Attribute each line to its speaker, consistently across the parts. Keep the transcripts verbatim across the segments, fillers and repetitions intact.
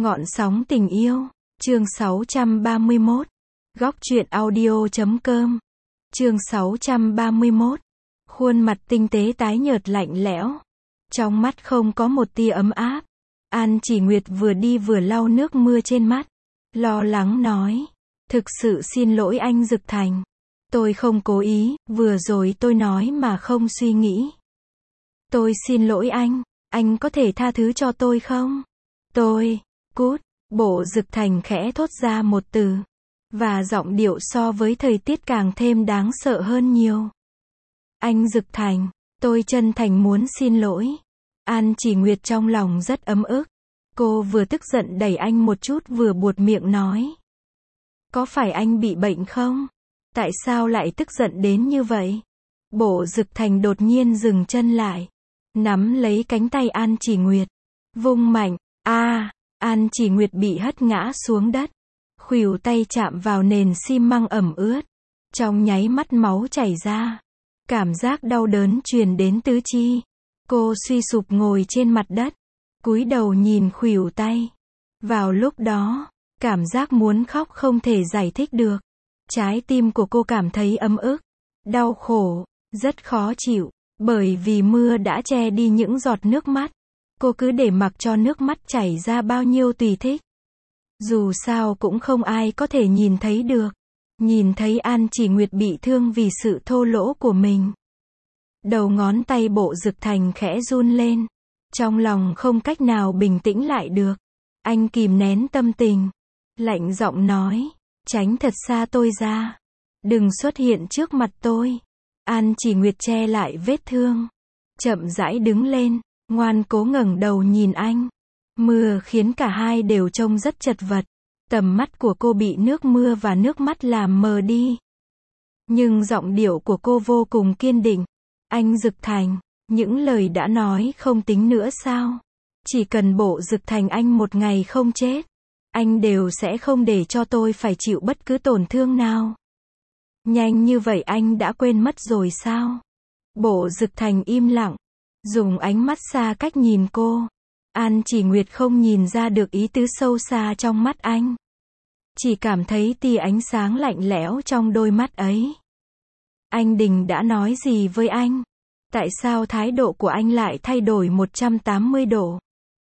Speaker 1: Ngọn sóng tình yêu, chương sáu trăm ba mươi mốt. Góc truyện audio chấm com. Chương sáu trăm ba mươi mốt. Khuôn mặt tinh tế tái nhợt lạnh lẽo. Trong mắt không có một tia ấm áp. An Chỉ Nguyệt vừa đi vừa lau nước mưa trên mắt. Lo lắng nói. Thực sự xin lỗi anh Dực Thành. Tôi không cố ý, vừa rồi tôi nói mà không suy nghĩ. Tôi xin lỗi anh, anh có thể tha thứ cho tôi không? Tôi, cút, Bộ Dực Thành khẽ thốt ra một từ. Và giọng điệu so với thời tiết càng thêm đáng sợ hơn nhiều. Anh Dực Thành, tôi chân thành muốn xin lỗi. An Chỉ Nguyệt trong lòng rất ấm ức. Cô vừa tức giận đẩy anh một chút vừa buột miệng nói. Có phải anh bị bệnh không? Tại sao lại tức giận đến như vậy? Bộ Dực Thành đột nhiên dừng chân lại. Nắm lấy cánh tay An Chỉ Nguyệt. Vung mạnh, a à, An Chỉ Nguyệt bị hất ngã xuống đất. Khuỷu tay chạm vào nền xi măng ẩm ướt. Trong nháy mắt máu chảy ra. Cảm giác đau đớn truyền đến tứ chi. Cô suy sụp ngồi trên mặt đất. Cúi đầu nhìn khuỷu tay. Vào lúc đó, cảm giác muốn khóc không thể giải thích được. Trái tim của cô cảm thấy ấm ức, đau khổ, rất khó chịu. Bởi vì mưa đã che đi những giọt nước mắt. Cô cứ để mặc cho nước mắt chảy ra bao nhiêu tùy thích. Dù sao cũng không ai có thể nhìn thấy được. Nhìn thấy An Chỉ Nguyệt bị thương vì sự thô lỗ của mình. Đầu ngón tay Bộ Dực Thành khẽ run lên. Trong lòng không cách nào bình tĩnh lại được. Anh kìm nén tâm tình. Lạnh giọng nói. Tránh thật xa tôi ra. Đừng xuất hiện trước mặt tôi. An Chỉ Nguyệt che lại vết thương. Chậm rãi đứng lên. Ngoan cố ngẩng đầu nhìn anh. Mưa khiến cả hai đều trông rất chật vật. Tầm mắt của cô bị nước mưa và nước mắt làm mờ đi. Nhưng giọng điệu của cô vô cùng kiên định. Anh Dực Thành, những lời đã nói không tính nữa sao? Chỉ cần Bộ Dực Thành anh một ngày không chết, anh đều sẽ không để cho tôi phải chịu bất cứ tổn thương nào. Nhanh như vậy anh đã quên mất rồi sao? Bộ Dực Thành im lặng, dùng ánh mắt xa cách nhìn cô. An Chỉ Nguyệt không nhìn ra được ý tứ sâu xa trong mắt anh. Chỉ cảm thấy tia ánh sáng lạnh lẽo trong đôi mắt ấy. Anh Đình đã nói gì với anh? Tại sao thái độ của anh lại thay đổi một trăm tám mươi độ?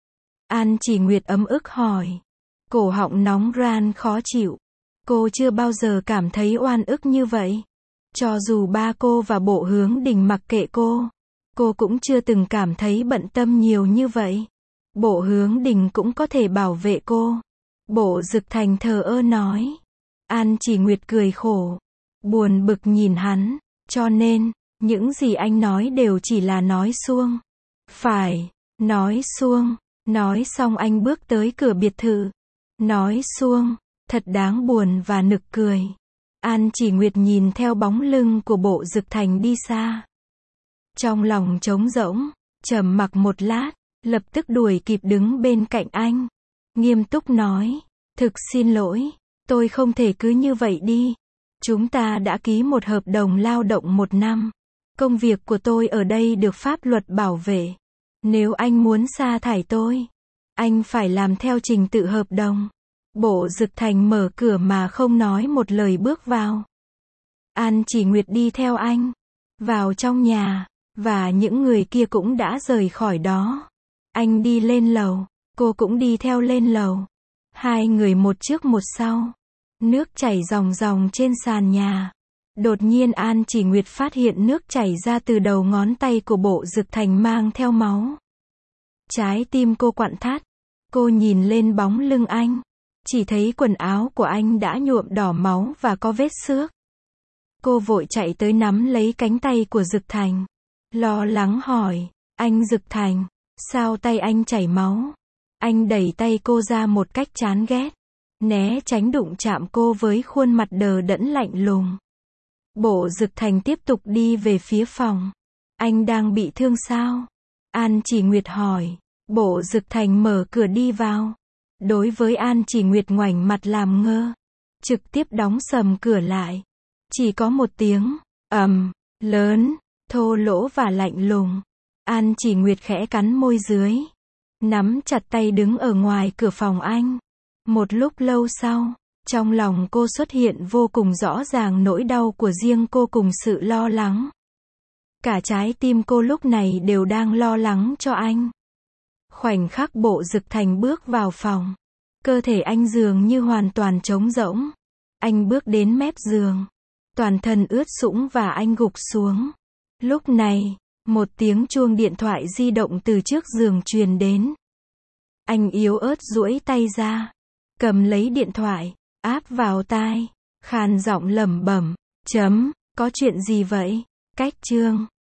Speaker 1: An Chỉ Nguyệt ấm ức hỏi. Cổ họng nóng ran khó chịu. Cô chưa bao giờ cảm thấy oan ức như vậy. Cho dù ba cô và Bộ Hướng Đình mặc kệ cô, cô cũng chưa từng cảm thấy bận tâm nhiều như vậy. Bộ Hướng Đình cũng có thể bảo vệ cô. Bộ Dực Thành thờ ơ nói. An Chỉ Nguyệt cười khổ. Buồn bực nhìn hắn. Cho nên, những gì anh nói đều chỉ là nói suông. Phải, nói suông. Nói xong anh bước tới cửa biệt thự. Nói suông, thật đáng buồn và nực cười. An Chỉ Nguyệt nhìn theo bóng lưng của Bộ Dực Thành đi xa. Trong lòng trống rỗng, trầm mặc một lát, lập tức đuổi kịp đứng bên cạnh anh. Nghiêm túc nói, thực xin lỗi, tôi không thể cứ như vậy đi. Chúng ta đã ký một hợp đồng lao động một năm. Công việc của tôi ở đây được pháp luật bảo vệ. Nếu anh muốn sa thải tôi, anh phải làm theo trình tự hợp đồng. Bộ Dực Thành mở cửa mà không nói một lời bước vào. An Chỉ Nguyệt đi theo anh. Vào trong nhà. Và những người kia cũng đã rời khỏi đó. Anh đi lên lầu. Cô cũng đi theo lên lầu. Hai người một trước một sau. Nước chảy ròng ròng trên sàn nhà. Đột nhiên An Chỉ Nguyệt phát hiện nước chảy ra từ đầu ngón tay của Bộ Dực Thành mang theo máu. Trái tim cô quặn thắt. Cô nhìn lên bóng lưng anh. Chỉ thấy quần áo của anh đã nhuộm đỏ máu và có vết xước. Cô vội chạy tới nắm lấy cánh tay của Dực Thành. Lo lắng hỏi, anh Dực Thành, sao tay anh chảy máu? Anh đẩy tay cô ra một cách chán ghét. Né tránh đụng chạm cô với khuôn mặt đờ đẫn lạnh lùng. Bộ Dực Thành tiếp tục đi về phía phòng. Anh đang bị thương sao? An Chỉ Nguyệt hỏi. Bộ Dực Thành mở cửa đi vào. Đối với An Chỉ Nguyệt ngoảnh mặt làm ngơ. Trực tiếp đóng sầm cửa lại. Chỉ có một tiếng, ầm, lớn, thô lỗ và lạnh lùng. An Chỉ Nguyệt khẽ cắn môi dưới. nắm chặt tay đứng ở ngoài cửa phòng anh. Một lúc lâu sau, trong lòng cô xuất hiện vô cùng rõ ràng nỗi đau của riêng cô cùng sự lo lắng. Cả trái tim cô lúc này đều đang lo lắng cho anh. Khoảnh khắc Bộ Dực Thành bước vào phòng, cơ thể anh dường như hoàn toàn trống rỗng. Anh bước đến mép giường, toàn thân ướt sũng và anh gục xuống. Lúc này, một tiếng chuông điện thoại di động từ trước giường truyền đến. Anh yếu ớt duỗi tay ra, cầm lấy điện thoại, áp vào tai, khàn giọng lẩm bẩm, chấm, có chuyện gì vậy? Cách chương